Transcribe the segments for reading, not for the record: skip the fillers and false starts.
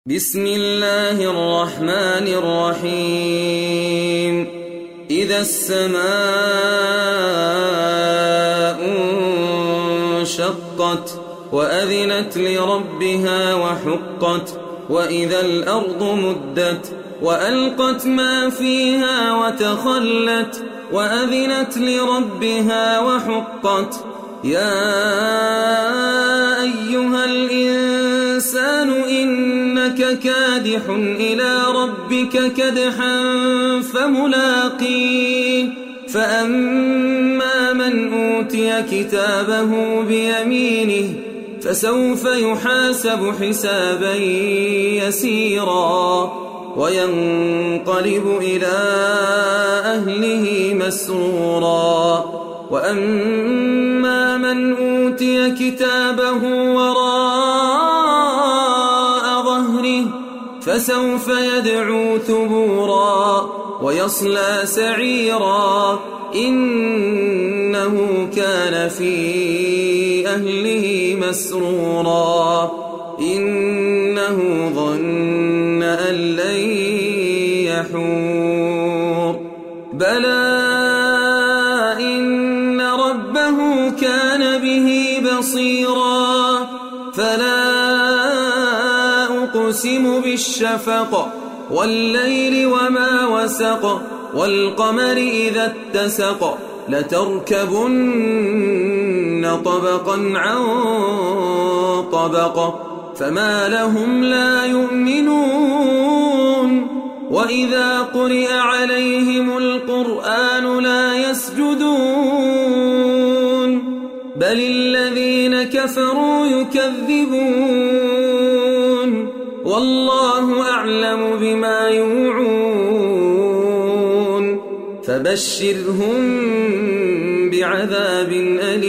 بسم الله الرحمن الرحيم إذا السماء انشقت وأذنت لربها وحقت وإذا الأرض مدت وألقت ما فيها وتخلت وأذنت لربها وحقت يا أيها الإنسان إنك كادح إلى ربك كدحا فملاقيه فأما من أوتي كتابه بيمينه فسوف يحاسب حسابا يسيرا وينقلب إلى أهله مسرورا وأما من أوتي كتابه وراء ظهره فسوف يدعو ثبورا ويصلى سعيرا إنه كان في أهله مسرورا إنه ظن أن لن يحور بلى إن ربه كان به بصيرا فلا أقسم بالشفق والليل وما وسق والقمر إذا اتسق لتركبن طبقا عن طبق فما لهم لا يؤمنون وإذا قرئ عليهم القرآن لا يسجدون بل الذين كفروا يكذبون والله أعلم بما يوعون فبشرهم بعذاب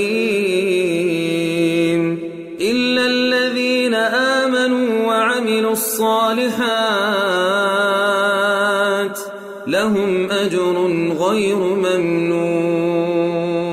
أليم إلا الذين آمنوا وعملوا الصالحات لهم أجر غير ممنون